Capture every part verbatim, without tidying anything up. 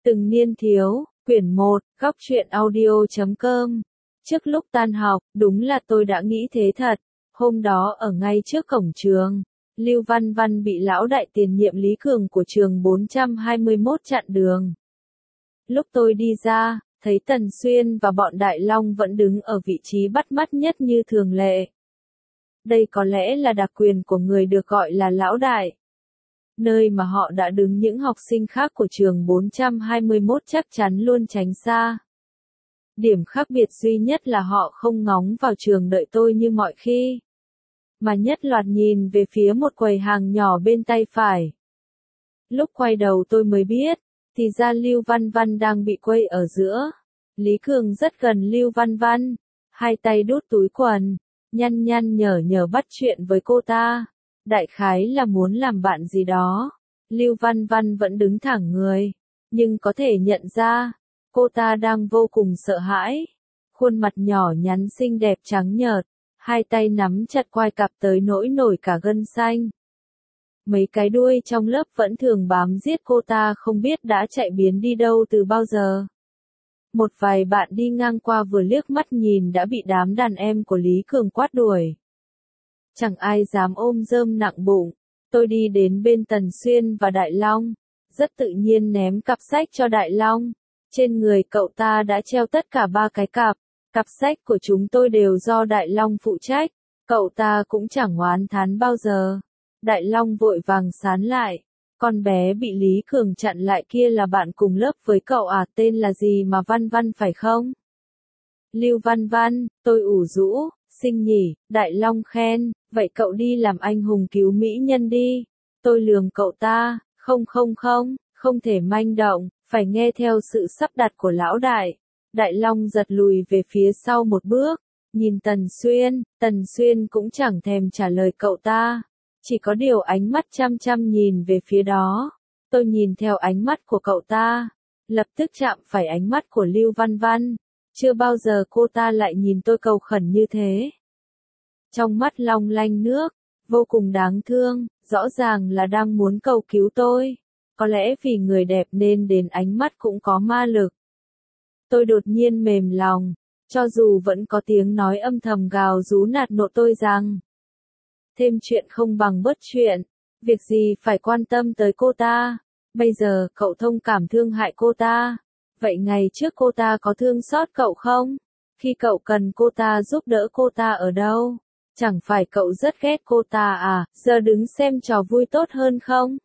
Từng niên thiếu, quyển một, góc truyện audio chấm com. Trước lúc tan học, đúng là tôi đã nghĩ thế thật. Hôm đó ở ngay trước cổng trường, Lưu Văn Văn bị lão đại tiền nhiệm Lý Cường của trường bốn trăm hai mươi mốt chặn đường. Lúc tôi đi ra, thấy Tần Xuyên và bọn Đại Long vẫn đứng ở vị trí bắt mắt nhất như thường lệ. Đây có lẽ là đặc quyền của người được gọi là lão đại. Nơi mà họ đã đứng những học sinh khác của trường bốn trăm hai mươi mốt chắc chắn luôn tránh xa. Điểm khác biệt duy nhất là họ không ngóng vào trường đợi tôi như mọi khi, mà nhất loạt nhìn về phía một quầy hàng nhỏ bên tay phải. Lúc quay đầu tôi mới biết, thì ra Lưu Văn Văn đang bị quây ở giữa. Lý Cường rất gần Lưu Văn Văn, hai tay đút túi quần, nhăn nhăn nhở nhở bắt chuyện với cô ta. Đại khái là muốn làm bạn gì đó. Lưu Văn Văn vẫn đứng thẳng người, nhưng có thể nhận ra, cô ta đang vô cùng sợ hãi. Khuôn mặt nhỏ nhắn xinh đẹp trắng nhợt, hai tay nắm chặt quai cặp tới nỗi nổi cả gân xanh. Mấy cái đuôi trong lớp vẫn thường bám giết cô ta không biết đã chạy biến đi đâu từ bao giờ. Một vài bạn đi ngang qua vừa liếc mắt nhìn đã bị đám đàn em của Lý Cường quát đuổi. Chẳng ai dám ôm rơm nặng bụng. Tôi đi đến bên Tần Xuyên và Đại Long, rất tự nhiên ném cặp sách cho Đại Long. Trên người cậu ta đã treo tất cả ba cái cặp. Cặp sách của chúng tôi đều do Đại Long phụ trách. Cậu ta cũng chẳng oán thán bao giờ. Đại Long vội vàng sán lại. Con bé bị Lý Cường chặn lại kia là bạn cùng lớp với cậu à, tên là gì mà Văn Văn phải không? Lưu Văn Văn, tôi ủ rũ. Xinh nhỉ, Đại Long khen, vậy cậu đi làm anh hùng cứu mỹ nhân đi. Tôi lườm cậu ta, không không không, không thể manh động, phải nghe theo sự sắp đặt của lão đại. Đại Long giật lùi về phía sau một bước, nhìn Tần Xuyên, Tần Xuyên cũng chẳng thèm trả lời cậu ta, chỉ có điều ánh mắt chăm chăm nhìn về phía đó. Tôi nhìn theo ánh mắt của cậu ta, lập tức chạm phải ánh mắt của Lưu Văn Văn. Chưa bao giờ cô ta lại nhìn tôi cầu khẩn như thế. Trong mắt long lanh nước, vô cùng đáng thương, rõ ràng là đang muốn cầu cứu tôi. Có lẽ vì người đẹp nên đến ánh mắt cũng có ma lực. Tôi đột nhiên mềm lòng, cho dù vẫn có tiếng nói âm thầm gào rú nạt nộ tôi rằng thêm chuyện không bằng bớt chuyện, việc gì phải quan tâm tới cô ta. Bây giờ cậu thông cảm thương hại cô ta. Vậy ngày trước cô ta có thương xót cậu không? Khi cậu cần cô ta giúp đỡ cô ta ở đâu? Chẳng phải cậu rất ghét cô ta à, giờ đứng xem trò vui tốt hơn không?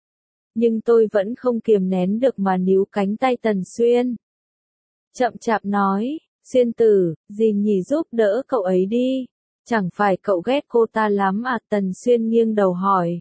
Nhưng tôi vẫn không kiềm nén được mà níu cánh tay Tần Xuyên. Chậm chạp nói, Xuyên tử, gì nhỉ, giúp đỡ cậu ấy đi. Chẳng phải cậu ghét cô ta lắm à? Tần Xuyên nghiêng đầu hỏi.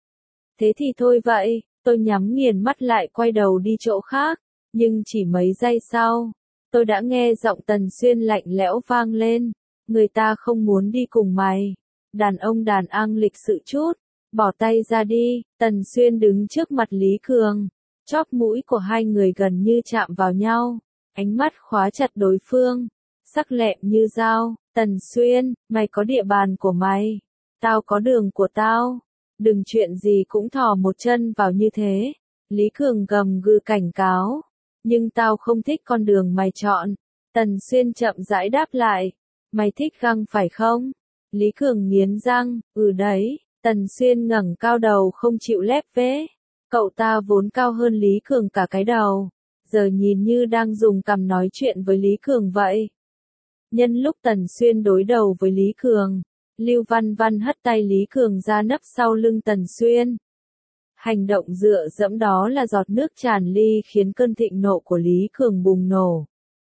Thế thì thôi vậy, tôi nhắm nghiền mắt lại quay đầu đi chỗ khác. Nhưng chỉ mấy giây sau, tôi đã nghe giọng Tần Xuyên lạnh lẽo vang lên. Người ta không muốn đi cùng mày. Đàn ông đàn ang lịch sự chút. Bỏ tay ra đi. Tần Xuyên đứng trước mặt Lý Cường. Chóp mũi của hai người gần như chạm vào nhau. Ánh mắt khóa chặt đối phương. Sắc lẹm như dao. Tần Xuyên, mày có địa bàn của mày. Tao có đường của tao. Đừng chuyện gì cũng thò một chân vào như thế. Lý Cường gầm gừ cảnh cáo. Nhưng tao không thích con đường mày chọn. Tần Xuyên chậm rãi đáp lại. Mày thích găng phải không? Lý Cường nghiến răng, ừ đấy. Tần Xuyên ngẩng cao đầu không chịu lép vế. Cậu ta vốn cao hơn Lý Cường cả cái đầu. Giờ nhìn như đang dùng cằm nói chuyện với Lý Cường vậy. Nhân lúc Tần Xuyên đối đầu với Lý Cường, Lưu Văn Văn hất tay Lý Cường ra nấp sau lưng Tần Xuyên. Hành động dựa dẫm đó là giọt nước tràn ly khiến cơn thịnh nộ của Lý Cường bùng nổ.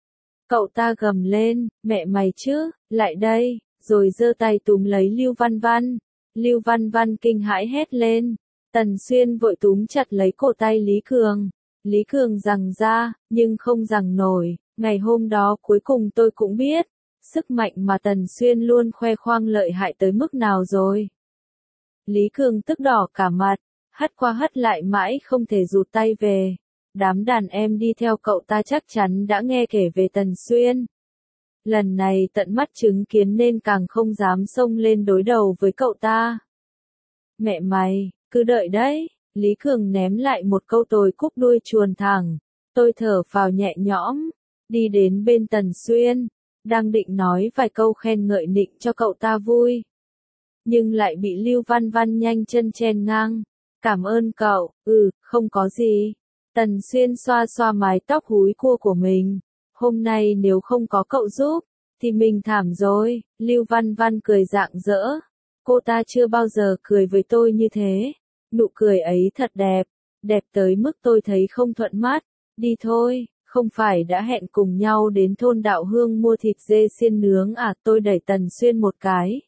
Cậu ta gầm lên, mẹ mày chứ, lại đây, rồi giơ tay túm lấy Lưu Văn Văn. Lưu Văn Văn kinh hãi hét lên. Tần Xuyên vội túm chặt lấy cổ tay Lý Cường. Lý Cường giằng ra, nhưng không giằng nổi. Ngày hôm đó cuối cùng tôi cũng biết, sức mạnh mà Tần Xuyên luôn khoe khoang lợi hại tới mức nào rồi. Lý Cường tức đỏ cả mặt. Hất qua hất lại mãi không thể rụt tay về. Đám đàn em đi theo cậu ta chắc chắn đã nghe kể về Tần Xuyên. Lần này tận mắt chứng kiến nên càng không dám xông lên đối đầu với cậu ta. Mẹ mày, cứ đợi đấy. Lý Cường ném lại một câu tồi cúc đuôi chuồn thẳng. Tôi thở phào nhẹ nhõm, đi đến bên Tần Xuyên, đang định nói vài câu khen ngợi nịnh cho cậu ta vui. Nhưng lại bị Lưu Văn Văn nhanh chân chen ngang. Cảm ơn cậu, ừ, không có gì. Tần Xuyên xoa xoa mái tóc húi cua của mình. Hôm nay nếu không có cậu giúp, thì mình thảm rồi. Lưu Văn Văn cười rạng rỡ. Cô ta chưa bao giờ cười với tôi như thế. Nụ cười ấy thật đẹp. Đẹp tới mức tôi thấy không thuận mắt. Đi thôi, không phải đã hẹn cùng nhau đến thôn Đạo Hương mua thịt dê xiên nướng à? Tôi đẩy Tần Xuyên một cái.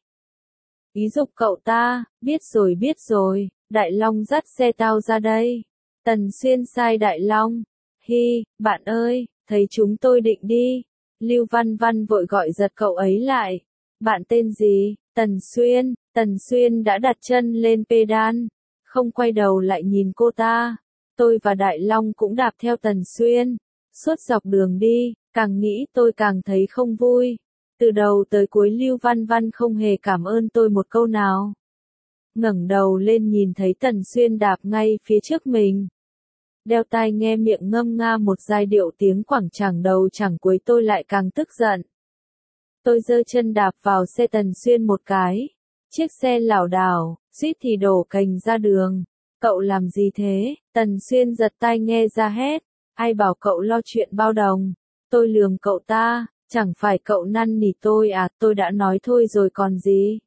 Ý dục cậu ta, biết rồi biết rồi, Đại Long dắt xe tao ra đây. Tần Xuyên sai Đại Long. Hi, bạn ơi, thấy chúng tôi định đi. Lưu Văn Văn vội gọi giật cậu ấy lại. Bạn tên gì? Tần Xuyên. Tần Xuyên đã đặt chân lên pedal, không quay đầu lại nhìn cô ta. Tôi và Đại Long cũng đạp theo Tần Xuyên. Suốt dọc đường đi, càng nghĩ tôi càng thấy không vui. Từ đầu tới cuối Lưu Văn Văn không hề cảm ơn tôi một câu nào. Ngẩng đầu lên nhìn thấy Tần Xuyên đạp ngay phía trước mình. Đeo tai nghe miệng ngâm nga một giai điệu tiếng Quảng chẳng đầu chẳng cuối, tôi lại càng tức giận. Tôi giơ chân đạp vào xe Tần Xuyên một cái. Chiếc xe lảo đảo, suýt thì đổ cành ra đường. Cậu làm gì thế? Tần Xuyên giật tai nghe ra hét. Ai bảo cậu lo chuyện bao đồng? Tôi lườm cậu ta. Chẳng phải cậu năn nỉ tôi à? Tôi đã nói thôi rồi còn gì?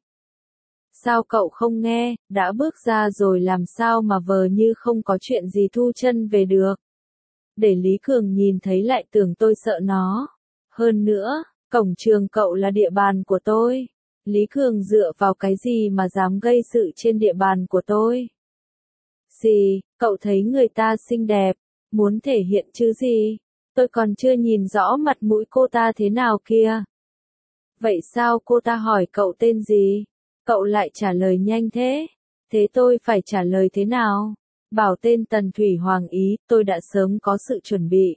Sao cậu không nghe? Đã bước ra rồi làm sao mà vờ như không có chuyện gì thu chân về được? Để Lý Cường nhìn thấy lại tưởng tôi sợ nó. Hơn nữa, cổng trường cậu là địa bàn của tôi. Lý Cường dựa vào cái gì mà dám gây sự trên địa bàn của tôi? Gì, cậu thấy người ta xinh đẹp, muốn thể hiện chứ gì? Tôi còn chưa nhìn rõ mặt mũi cô ta thế nào kia. Vậy sao cô ta hỏi cậu tên gì? Cậu lại trả lời nhanh thế? Thế tôi phải trả lời thế nào? Bảo tên Tần Thủy Hoàng ý, tôi đã sớm có sự chuẩn bị.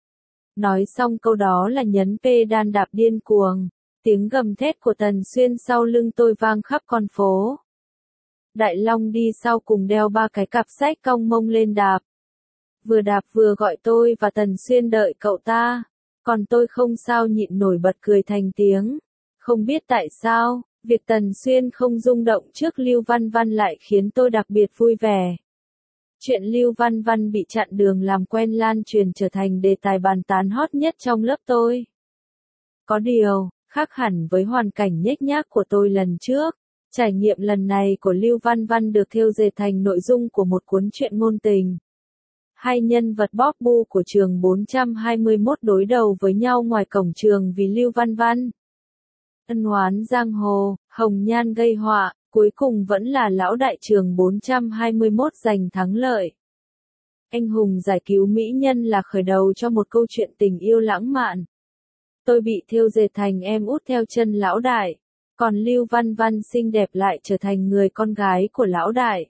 Nói xong câu đó là nhấn pedal đạp điên cuồng. Tiếng gầm thét của Tần Xuyên sau lưng tôi vang khắp con phố. Đại Long đi sau cùng đeo ba cái cặp sách cong mông lên đạp. Vừa đạp vừa gọi tôi và Tần Xuyên đợi cậu ta. Còn tôi không sao nhịn nổi bật cười thành tiếng. Không biết tại sao, việc Tần Xuyên không rung động trước Lưu Văn Văn lại khiến tôi đặc biệt vui vẻ. Chuyện Lưu Văn Văn bị chặn đường làm quen lan truyền trở thành đề tài bàn tán hot nhất trong lớp tôi. Có điều, khác hẳn với hoàn cảnh nhếch nhác của tôi lần trước, trải nghiệm lần này của Lưu Văn Văn được thêu dệt thành nội dung của một cuốn truyện ngôn tình. Hai nhân vật bóp bu của trường bốn trăm hai mươi mốt đối đầu với nhau ngoài cổng trường vì Lưu Văn Văn. Ân oán giang hồ, hồng nhan gây họa, cuối cùng vẫn là lão đại trường bốn trăm hai mươi mốt giành thắng lợi. Anh hùng giải cứu mỹ nhân là khởi đầu cho một câu chuyện tình yêu lãng mạn. Tôi bị thêu dệt thành em út theo chân lão đại, còn Lưu Văn Văn xinh đẹp lại trở thành người con gái của lão đại.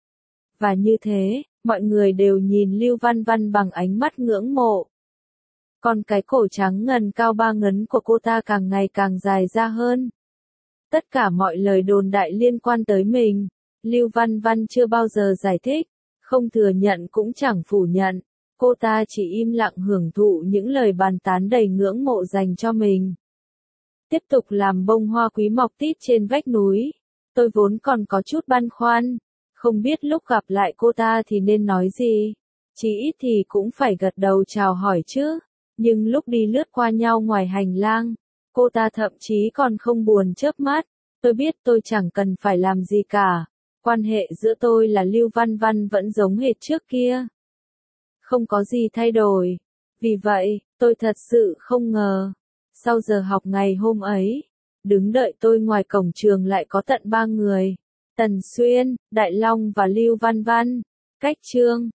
Và như thế, mọi người đều nhìn Lưu Văn Văn bằng ánh mắt ngưỡng mộ. Còn cái cổ trắng ngần cao ba ngấn của cô ta càng ngày càng dài ra hơn. Tất cả mọi lời đồn đại liên quan tới mình, Lưu Văn Văn chưa bao giờ giải thích, không thừa nhận cũng chẳng phủ nhận. Cô ta chỉ im lặng hưởng thụ những lời bàn tán đầy ngưỡng mộ dành cho mình. Tiếp tục làm bông hoa quý mọc tít trên vách núi. Tôi vốn còn có chút băn khoăn, không biết lúc gặp lại cô ta thì nên nói gì. Chỉ ít thì cũng phải gật đầu chào hỏi chứ. Nhưng lúc đi lướt qua nhau ngoài hành lang, cô ta thậm chí còn không buồn chớp mắt. Tôi biết tôi chẳng cần phải làm gì cả. Quan hệ giữa tôi là Lưu Văn Văn vẫn giống hệt trước kia. Không có gì thay đổi. Vì vậy, tôi thật sự không ngờ. Sau giờ học ngày hôm ấy, đứng đợi tôi ngoài cổng trường lại có tận ba người. Tần Xuyên, Đại Long và Lưu Văn Văn. Cách chương